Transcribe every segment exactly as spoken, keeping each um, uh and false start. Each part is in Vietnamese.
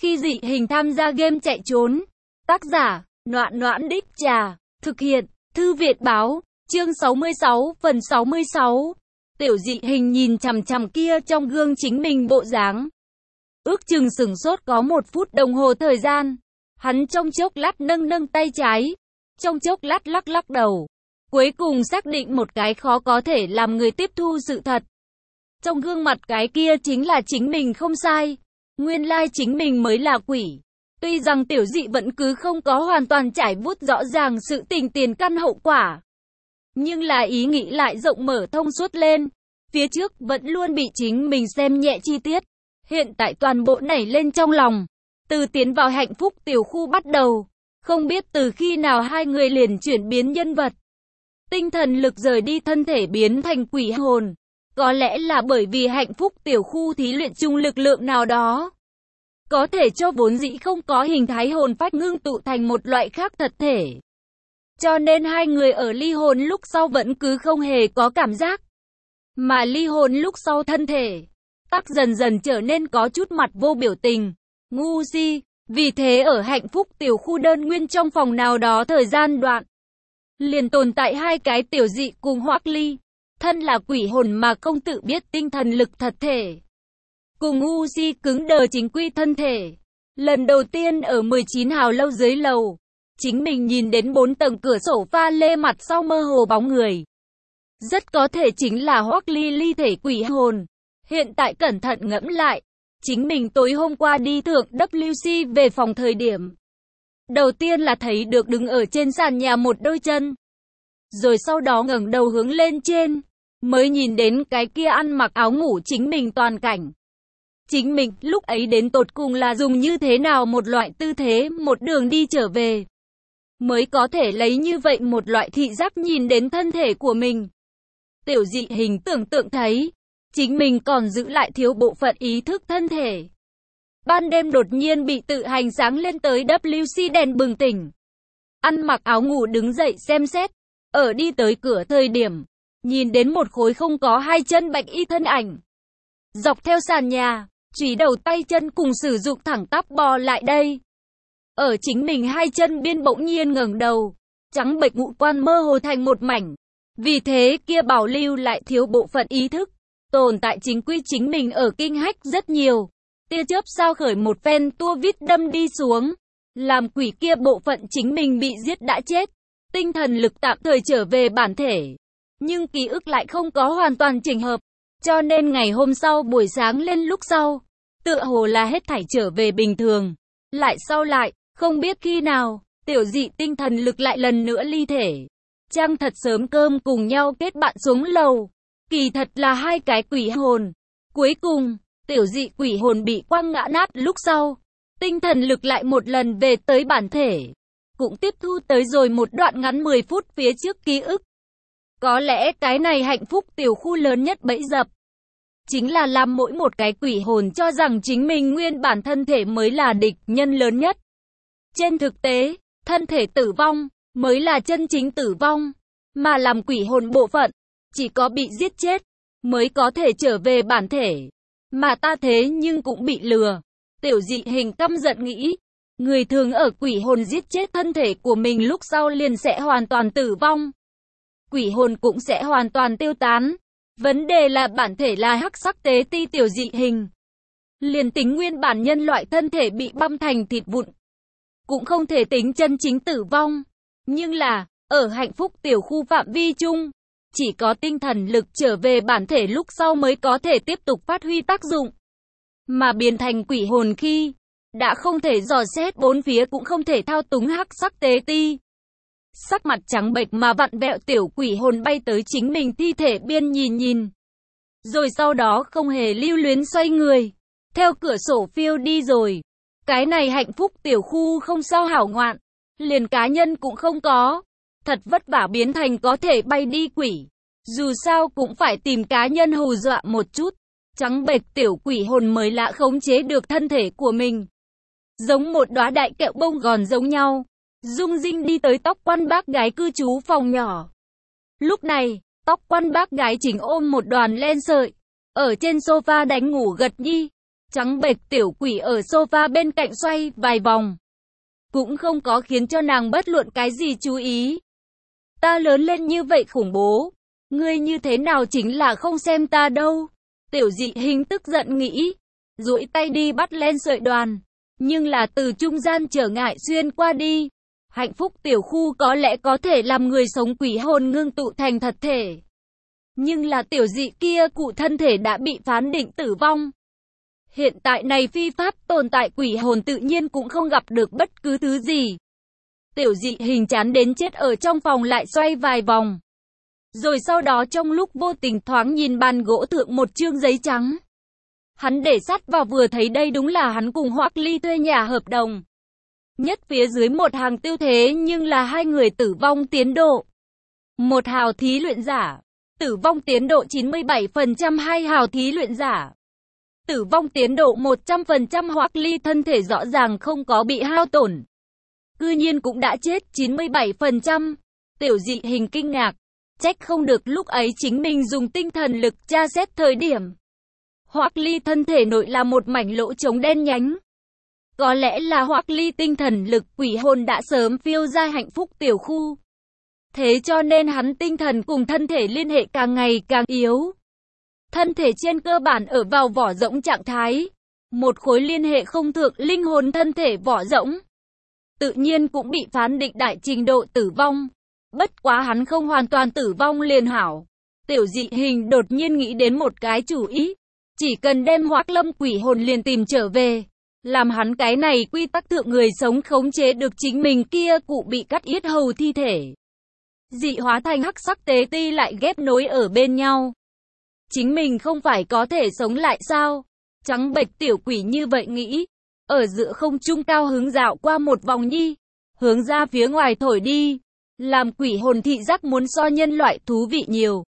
Khi dị hình tham gia game chạy trốn. Tác giả, Noãn Noãn Đích Trà. Thực hiện, Thư Viện Báo. Chương sáu mươi sáu, phần sáu mươi sáu. Tiểu dị hình nhìn chằm chằm kia trong gương chính mình bộ dáng. Ước chừng sửng sốt có một phút đồng hồ thời gian. Hắn trong chốc lát nâng nâng tay trái. Trong chốc lát lắc lắc đầu. Cuối cùng xác định một cái khó có thể làm người tiếp thu sự thật. Trong gương mặt cái kia chính là chính mình không sai. Nguyên lai chính mình mới là quỷ. Tuy rằng tiểu dị vẫn cứ không có hoàn toàn trải vuốt rõ ràng sự tình tiền căn hậu quả. Nhưng là ý nghĩ lại rộng mở thông suốt lên. Phía trước vẫn luôn bị chính mình xem nhẹ chi tiết. Hiện tại toàn bộ nảy lên trong lòng. Từ tiến vào hạnh phúc tiểu khu bắt đầu. Không biết từ khi nào hai người liền chuyển biến nhân vật. Tinh thần lực rời đi thân thể biến thành quỷ hồn. Có lẽ là bởi vì hạnh phúc tiểu khu thí luyện chung lực lượng nào đó. Có thể cho vốn dĩ không có hình thái hồn phách ngưng tụ thành một loại khác thật thể. Cho nên hai người ở ly hồn lúc sau vẫn cứ không hề có cảm giác. Mà ly hồn lúc sau thân thể, tắc dần dần trở nên có chút mặt vô biểu tình, ngu si. Vì thế ở hạnh phúc tiểu khu đơn nguyên trong phòng nào đó thời gian đoạn, liền tồn tại hai cái tiểu dị cùng Hoắc Ly. Thân là quỷ hồn mà không tự biết tinh thần lực thật thể. Cùng ngu si cứng đờ chính quy thân thể. Lần đầu tiên ở mười chín hào lâu dưới lầu. Chính mình nhìn đến bốn tầng cửa sổ pha lê mặt sau mơ hồ bóng người. Rất có thể chính là Hoắc Ly ly thể quỷ hồn. Hiện tại cẩn thận ngẫm lại. Chính mình tối hôm qua đi thượng W C về phòng thời điểm. Đầu tiên là thấy được đứng ở trên sàn nhà một đôi chân. Rồi sau đó ngẩng đầu hướng lên trên. Mới nhìn đến cái kia ăn mặc áo ngủ chính mình toàn cảnh. Chính mình lúc ấy đến tột cùng là dùng như thế nào một loại tư thế một đường đi trở về. Mới có thể lấy như vậy một loại thị giác nhìn đến thân thể của mình. Tiểu dị hình tưởng tượng thấy. Chính mình còn giữ lại thiếu bộ phận ý thức thân thể. Ban đêm đột nhiên bị tự hành sáng lên tới W C đèn bừng tỉnh. Ăn mặc áo ngủ đứng dậy xem xét. Ở đi tới cửa thời điểm. Nhìn đến một khối không có hai chân bạch y thân ảnh. Dọc theo sàn nhà. Chủy đầu tay chân cùng sử dụng thẳng tắp bò lại đây. Ở chính mình hai chân biên bỗng nhiên ngẩng đầu. Trắng bệch ngũ quan mơ hồ thành một mảnh. Vì thế kia bảo lưu lại thiếu bộ phận ý thức. Tồn tại chính quy chính mình ở kinh hách rất nhiều. Tia chớp sao khởi một phen tua vít đâm đi xuống. Làm quỷ kia bộ phận chính mình bị giết đã chết. Tinh thần lực tạm thời trở về bản thể. Nhưng ký ức lại không có hoàn toàn chỉnh hợp. Cho nên ngày hôm sau buổi sáng lên lúc sau. Tựa hồ là hết thảy trở về bình thường. Lại sau lại, không biết khi nào, tiểu dị tinh thần lực lại lần nữa ly thể. Trăng thật sớm cơm cùng nhau kết bạn xuống lầu. Kỳ thật là hai cái quỷ hồn. Cuối cùng, tiểu dị quỷ hồn bị quăng ngã nát lúc sau. Tinh thần lực lại một lần về tới bản thể. Cũng tiếp thu tới rồi một đoạn ngắn mười phút phía trước ký ức. Có lẽ cái này hạnh phúc tiểu khu lớn nhất bẫy dập. Chính là làm mỗi một cái quỷ hồn cho rằng chính mình nguyên bản thân thể mới là địch nhân lớn nhất. Trên thực tế, thân thể tử vong mới là chân chính tử vong. Mà làm quỷ hồn bộ phận, chỉ có bị giết chết mới có thể trở về bản thể. Mà ta thế nhưng cũng bị lừa. Tiểu dị hình căm giận nghĩ. Người thường ở quỷ hồn giết chết thân thể của mình lúc sau liền sẽ hoàn toàn tử vong. Quỷ hồn cũng sẽ hoàn toàn tiêu tán. Vấn đề là bản thể là hắc sắc tế ti tiểu dị hình. Liền tính nguyên bản nhân loại thân thể bị băm thành thịt vụn. Cũng không thể tính chân chính tử vong. Nhưng là, ở hạnh phúc tiểu khu phạm vi chung, chỉ có tinh thần lực trở về bản thể lúc sau mới có thể tiếp tục phát huy tác dụng. Mà biến thành quỷ hồn khi, đã không thể dò xét bốn phía cũng không thể thao túng hắc sắc tế ti. Sắc mặt trắng bệch mà vặn vẹo tiểu quỷ hồn bay tới chính mình thi thể biên nhìn nhìn. Rồi sau đó không hề lưu luyến xoay người. Theo cửa sổ phiêu đi rồi. Cái này hạnh phúc tiểu khu không sao hảo ngoạn. Liền cá nhân cũng không có. Thật vất vả biến thành có thể bay đi quỷ. Dù sao cũng phải tìm cá nhân hù dọa một chút. Trắng bệch tiểu quỷ hồn mới lạ khống chế được thân thể của mình. Giống một đóa đại kẹo bông gòn giống nhau. Dung dinh đi tới tóc quan bác gái cư trú phòng nhỏ. Lúc này, tóc quan bác gái chính ôm một đoàn len sợi. Ở trên sofa đánh ngủ gật nhi. Trắng bệch tiểu quỷ ở sofa bên cạnh xoay vài vòng. Cũng không có khiến cho nàng bất luận cái gì chú ý. Ta lớn lên như vậy khủng bố. Ngươi như thế nào chính là không xem ta đâu. Tiểu dị hình tức giận nghĩ. Duỗi tay đi bắt len sợi đoàn. Nhưng là từ trung gian trở ngại xuyên qua đi. Hạnh phúc tiểu khu có lẽ có thể làm người sống quỷ hồn ngưng tụ thành thật thể. Nhưng là tiểu dị kia cụ thân thể đã bị phán định tử vong. Hiện tại này phi pháp tồn tại quỷ hồn tự nhiên cũng không gặp được bất cứ thứ gì. Tiểu dị hình chán đến chết ở trong phòng lại xoay vài vòng. Rồi sau đó trong lúc vô tình thoáng nhìn bàn gỗ thượng một chương giấy trắng. Hắn để sát vào vừa thấy đây đúng là hắn cùng Hoắc Ly thuê nhà hợp đồng. Nhất phía dưới một hàng tiêu thế nhưng là hai người tử vong tiến độ. Một hào thí luyện giả. Tử vong tiến độ chín mươi bảy phần trăm, hai hào thí luyện giả. Tử vong tiến độ một trăm phần trăm. Hoắc Ly thân thể rõ ràng không có bị hao tổn. Cư nhiên cũng đã chết chín mươi bảy phần trăm. Tiểu dị hình kinh ngạc. Trách không được lúc ấy chính mình dùng tinh thần lực tra xét thời điểm. Hoắc Ly thân thể nội là một mảnh lỗ trống đen nhánh. Có lẽ là Hoắc Ly tinh thần lực quỷ hồn đã sớm phiêu ra hạnh phúc tiểu khu. Thế cho nên hắn tinh thần cùng thân thể liên hệ càng ngày càng yếu. Thân thể trên cơ bản ở vào vỏ rỗng trạng thái. Một khối liên hệ không thượng linh hồn thân thể vỏ rỗng. Tự nhiên cũng bị phán định đại trình độ tử vong. Bất quá hắn không hoàn toàn tử vong liền hảo. Tiểu dị hình đột nhiên nghĩ đến một cái chủ ý. Chỉ cần đem Hoắc Lâm quỷ hồn liền tìm trở về. Làm hắn cái này quy tắc thượng người sống khống chế được chính mình kia cụ bị cắt yết hầu thi thể. Dị hóa thành hắc sắc tế ti lại ghép nối ở bên nhau. Chính mình không phải có thể sống lại sao? Trắng bệch tiểu quỷ như vậy nghĩ. Ở giữa không trung cao hứng dạo qua một vòng nhi. Hướng ra phía ngoài thổi đi. Làm quỷ hồn thị giác muốn so nhân loại thú vị nhiều.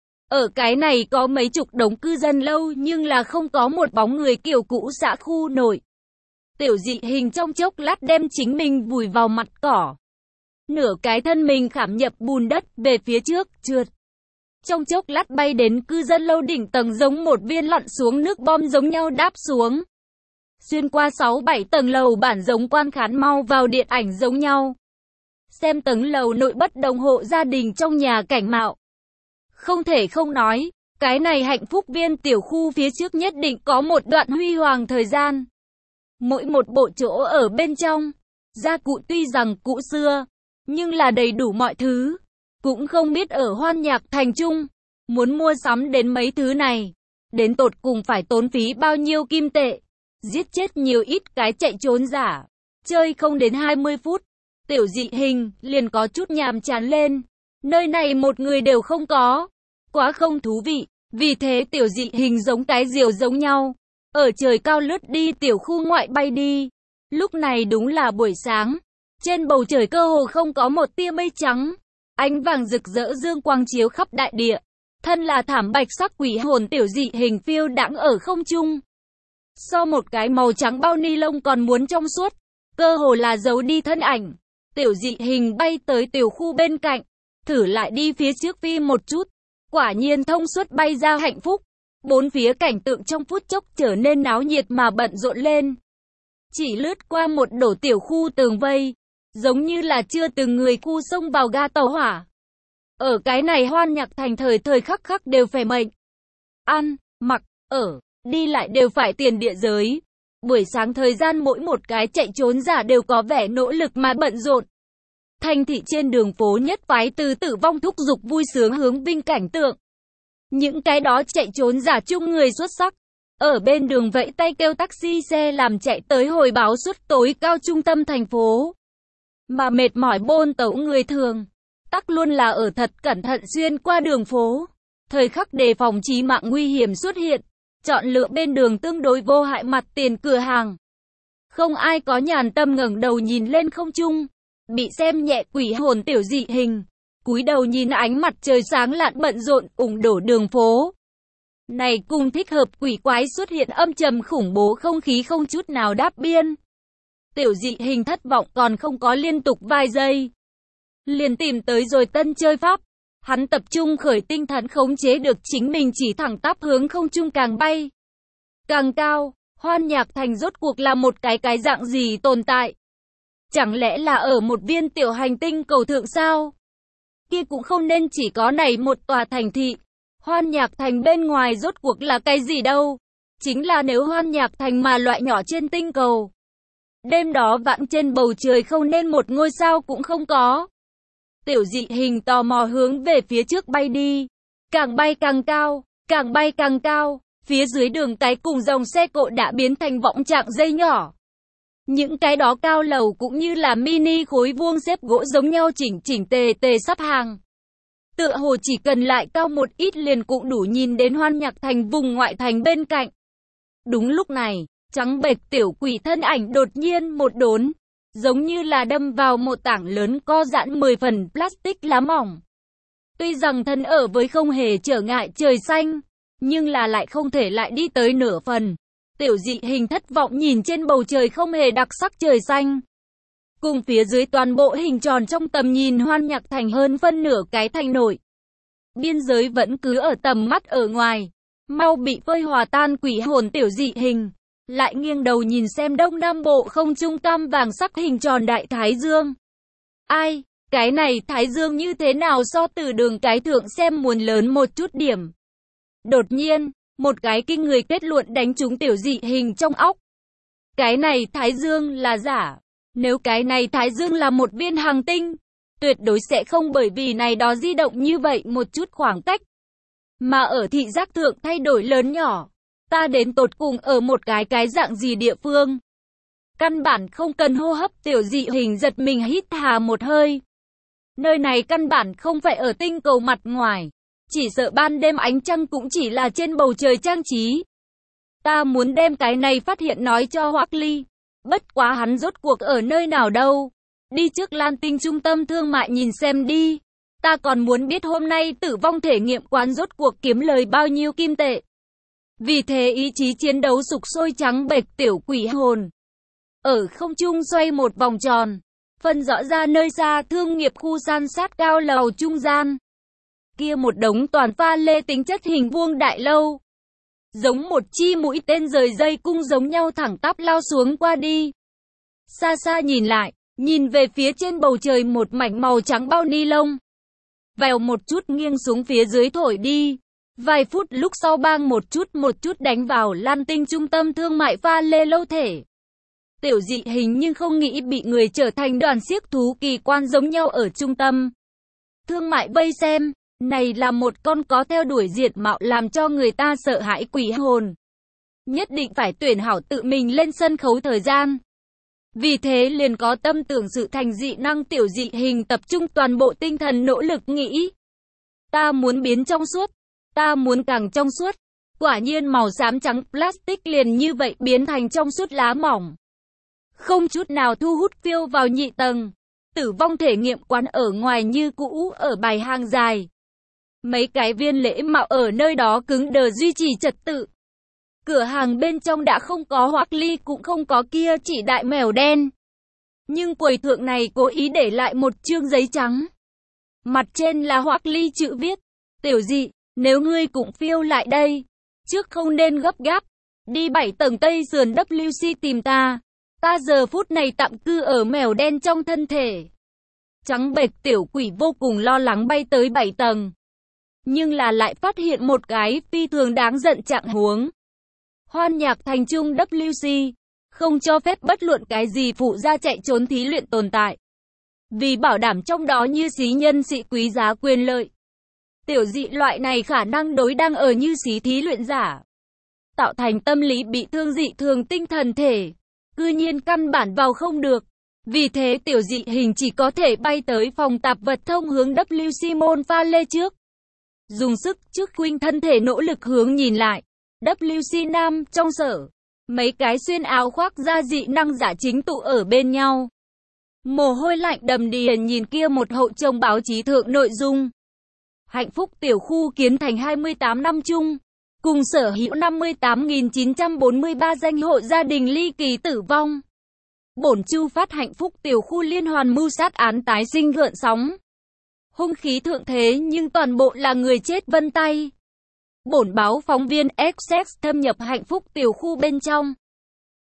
Ở cái này có mấy chục đống cư dân lâu nhưng là không có một bóng người kiểu cũ xã khu nổi. Tiểu dị hình trong chốc lát đem chính mình vùi vào mặt cỏ. Nửa cái thân mình khảm nhập bùn đất về phía trước, trượt. Trong chốc lát bay đến cư dân lâu đỉnh tầng giống một viên lặn xuống nước bom giống nhau đáp xuống. Xuyên qua sáu bảy tầng lầu bản giống quan khán mau vào điện ảnh giống nhau. Xem tầng lầu nội bất đồng hộ gia đình trong nhà cảnh mạo. Không thể không nói, cái này hạnh phúc viên tiểu khu phía trước nhất định có một đoạn huy hoàng thời gian. Mỗi một bộ chỗ ở bên trong, gia cụ tuy rằng cũ xưa, nhưng là đầy đủ mọi thứ. Cũng không biết ở Hoan Nhạc Thành Trung, muốn mua sắm đến mấy thứ này, đến tột cùng phải tốn phí bao nhiêu kim tệ, giết chết nhiều ít cái chạy trốn giả. Chơi không đến hai mươi phút, tiểu dị hình liền có chút nhàm chán lên. Nơi này một người đều không có, quá không thú vị. Vì thế tiểu dị hình giống cái diều giống nhau, ở trời cao lướt đi tiểu khu ngoại bay đi. Lúc này đúng là buổi sáng, trên bầu trời cơ hồ không có một tia mây trắng. Ánh vàng rực rỡ dương quang chiếu khắp đại địa. Thân là thảm bạch sắc quỷ hồn tiểu dị hình phiêu đãng ở không trung. So một cái màu trắng bao ni lông còn muốn trong suốt, cơ hồ là giấu đi thân ảnh. Tiểu dị hình bay tới tiểu khu bên cạnh, thử lại đi phía trước phi một chút. Quả nhiên thông suốt bay ra hạnh phúc. Bốn phía cảnh tượng trong phút chốc trở nên náo nhiệt mà bận rộn lên. Chỉ lướt qua một đổ tiểu khu tường vây, giống như là chưa từng người khu xông vào ga tàu hỏa. Ở cái này Hoan Nhạc Thành thời thời khắc khắc đều phải mệnh. Ăn, mặc, ở, đi lại đều phải tiền địa giới. Buổi sáng thời gian mỗi một cái chạy trốn giả đều có vẻ nỗ lực mà bận rộn. Thành thị trên đường phố nhất phái từ tử vong thúc giục vui sướng hướng vinh cảnh tượng. Những cái đó chạy trốn giả chung người xuất sắc. Ở bên đường vẫy tay kêu taxi xe làm chạy tới hồi báo suất tối cao trung tâm thành phố. Mà mệt mỏi bôn tẩu người thường, tắc luôn là ở thật cẩn thận xuyên qua đường phố. Thời khắc đề phòng chí mạng nguy hiểm xuất hiện, chọn lựa bên đường tương đối vô hại mặt tiền cửa hàng. Không ai có nhàn tâm ngẩng đầu nhìn lên không trung. Bị xem nhẹ quỷ hồn tiểu dị hình, cúi đầu nhìn ánh mặt trời sáng lạn bận rộn ủng đổ đường phố. Này cùng thích hợp quỷ quái xuất hiện âm trầm khủng bố không khí không chút nào đáp biên. Tiểu dị hình thất vọng còn không có liên tục vài giây. Liền tìm tới rồi tân chơi pháp. Hắn tập trung khởi tinh thần khống chế được chính mình chỉ thẳng tắp hướng không trung càng bay càng cao. Hoan Nhạc Thành rốt cuộc là một cái cái dạng gì tồn tại? Chẳng lẽ là ở một viên tiểu hành tinh cầu thượng sao? Kia cũng không nên chỉ có này một tòa thành thị. Hoan Nhạc Thành bên ngoài rốt cuộc là cái gì đâu? Chính là nếu Hoan Nhạc Thành mà loại nhỏ trên tinh cầu. Đêm đó vãng trên bầu trời không nên một ngôi sao cũng không có. Tiểu dị hình tò mò hướng về phía trước bay đi. Càng bay càng cao, càng bay càng cao. Phía dưới đường cái cùng dòng xe cộ đã biến thành võng trạng dây nhỏ. Những cái đó cao lầu cũng như là mini khối vuông xếp gỗ giống nhau chỉnh chỉnh tề tề sắp hàng. Tựa hồ chỉ cần lại cao một ít liền cũng đủ nhìn đến Hoan Nhạc Thành vùng ngoại thành bên cạnh. Đúng lúc này, trắng bệch tiểu quỷ thân ảnh đột nhiên một đốn, giống như là đâm vào một tảng lớn co giãn mười phần plastic lá mỏng. Tuy rằng thân ở với không hề trở ngại trời xanh, nhưng là lại không thể lại đi tới nửa phần. Tiểu dị hình thất vọng nhìn trên bầu trời không hề đặc sắc trời xanh. Cùng phía dưới toàn bộ hình tròn trong tầm nhìn Hoan Nhạc Thành hơn phân nửa cái thành nội. Biên giới vẫn cứ ở tầm mắt ở ngoài. Mau bị phơi hòa tan quỷ hồn tiểu dị hình. Lại nghiêng đầu nhìn xem đông nam bộ không trung cam vàng sắc hình tròn đại thái dương. Ai, cái này thái dương như thế nào so từ đường cái thượng xem muốn lớn một chút điểm. Đột nhiên, một cái kinh người kết luận đánh trúng tiểu dị hình trong óc. Cái này thái dương là giả. Nếu cái này thái dương là một viên hành tinh, tuyệt đối sẽ không bởi vì này đó di động như vậy một chút khoảng cách. Mà ở thị giác thượng thay đổi lớn nhỏ. Ta đến tột cùng ở một cái cái dạng gì địa phương. Căn bản không cần hô hấp tiểu dị hình giật mình hít hà một hơi. Nơi này căn bản không phải ở tinh cầu mặt ngoài. Chỉ sợ ban đêm ánh trăng cũng chỉ là trên bầu trời trang trí. Ta muốn đem cái này phát hiện nói cho Hoắc Ly. Bất quá hắn rốt cuộc ở nơi nào đâu. Đi trước Lan Tinh trung tâm thương mại nhìn xem đi. Ta còn muốn biết hôm nay tử vong thể nghiệm quán rốt cuộc kiếm lời bao nhiêu kim tệ. Vì thế ý chí chiến đấu sục sôi trắng bệch tiểu quỷ hồn. Ở không trung xoay một vòng tròn. Phân rõ ra nơi xa thương nghiệp khu san sát cao lầu trung gian. Kia một đống toàn pha lê tính chất hình vuông đại lâu. Giống một chi mũi tên rời dây cung giống nhau thẳng tắp lao xuống qua đi. Xa xa nhìn lại, nhìn về phía trên bầu trời một mảnh màu trắng bao ni lông. Vèo một chút nghiêng xuống phía dưới thổi đi. Vài phút lúc sau bang một chút một chút đánh vào Lan Tinh trung tâm thương mại pha lê lâu thể. Tiểu dị hình nhưng không nghĩ bị người trở thành đoàn xiếc thú kỳ quan giống nhau ở trung tâm thương mại vây xem. Này là một con có theo đuổi diệt mạo làm cho người ta sợ hãi quỷ hồn. Nhất định phải tuyển hảo tự mình lên sân khấu thời gian. Vì thế liền có tâm tưởng sự thành dị năng tiểu dị hình tập trung toàn bộ tinh thần nỗ lực nghĩ. Ta muốn biến trong suốt. Ta muốn càng trong suốt. Quả nhiên màu xám trắng plastic liền như vậy biến thành trong suốt lá mỏng. Không chút nào thu hút phiêu vào nhị tầng. Tử vong thể nghiệm quán ở ngoài như cũ ở bài hàng dài. Mấy cái viên lễ mạo ở nơi đó cứng đờ duy trì trật tự. Cửa hàng bên trong đã không có Hoắc Ly cũng không có kia chỉ đại mèo đen. Nhưng quầy thượng này cố ý để lại một chương giấy trắng. Mặt trên là Hoắc Ly chữ viết. Tiểu dị, nếu ngươi cũng phiêu lại đây. Trước không nên gấp gáp. Đi bảy tầng Tây sườn W C tìm ta. Ta giờ phút này tạm cư ở mèo đen trong thân thể. Trắng bệch tiểu quỷ vô cùng lo lắng bay tới bảy tầng. Nhưng là lại phát hiện một cái phi thường đáng giận trạng huống. Hoan Nhạc Thành trung W C không cho phép bất luận cái gì phụ ra chạy trốn thí luyện tồn tại. Vì bảo đảm trong đó như xí nhân sĩ quý giá quyền lợi. Tiểu dị loại này khả năng đối đang ở như xí thí luyện giả. Tạo thành tâm lý bị thương dị thường tinh thần thể. Cư nhiên căn bản vào không được. Vì thế tiểu dị hình chỉ có thể bay tới phòng tạp vật thông hướng W C môn pha lê trước. Dùng sức trước khuynh thân thể nỗ lực hướng nhìn lại. W C Nam trong sở. Mấy cái xuyên áo khoác da dị năng giả chính tụ ở bên nhau. Mồ hôi lạnh đầm đìa nhìn kia một hậu trông báo chí thượng nội dung. Hạnh phúc tiểu khu kiến thành hai mươi tám năm chung. Cùng sở hữu năm mươi tám nghìn chín trăm bốn mươi ba danh hộ gia đình ly kỳ tử vong. Bổn chu phát hạnh phúc tiểu khu liên hoàn mưu sát án tái sinh gợn sóng. Hung khí thượng thế nhưng toàn bộ là người chết vân tay. Bổn báo phóng viên Essex thâm nhập hạnh phúc tiểu khu bên trong.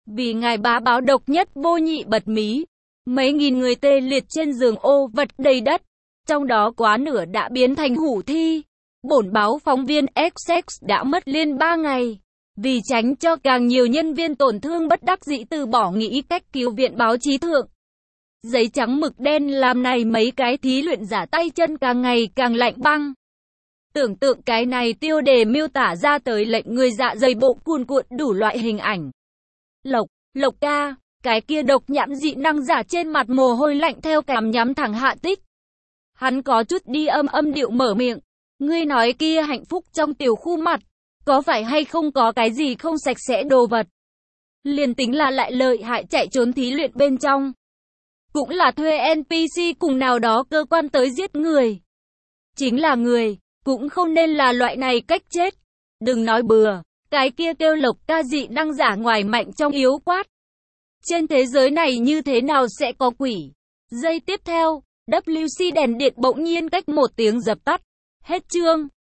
Vì ngài bá báo độc nhất vô nhị bật mí. Mấy nghìn người tê liệt trên giường ô vật đầy đất. Trong đó quá nửa đã biến thành hủ thi. Bổn báo phóng viên Essex đã mất liên ba ngày. Vì tránh cho càng nhiều nhân viên tổn thương bất đắc dĩ từ bỏ nghĩ cách cứu viện báo chí thượng. Giấy trắng mực đen làm này mấy cái thí luyện giả tay chân càng ngày càng lạnh băng. Tưởng tượng cái này tiêu đề miêu tả ra tới lệnh người dạ dày bộ cuồn cuộn đủ loại hình ảnh. Lộc, Lộc ca, cái kia độc nhãn dị năng giả trên mặt mồ hôi lạnh theo cảm nhắm thẳng Hạ Tích. Hắn có chút đi âm âm điệu mở miệng. Ngươi nói kia hạnh phúc trong tiểu khu mặt, có phải hay không có cái gì không sạch sẽ đồ vật? Liền tính là lại lợi hại chạy trốn thí luyện bên trong. Cũng là thuê en pê xê cùng nào đó cơ quan tới giết người. Chính là người, cũng không nên là loại này cách chết. Đừng nói bừa, cái kia kêu Lộc ca dị năng giả ngoài mạnh trong yếu quát. Trên thế giới này như thế nào sẽ có quỷ? Giây tiếp theo, vê kép xê đèn điện bỗng nhiên cách một tiếng dập tắt. Hết chương.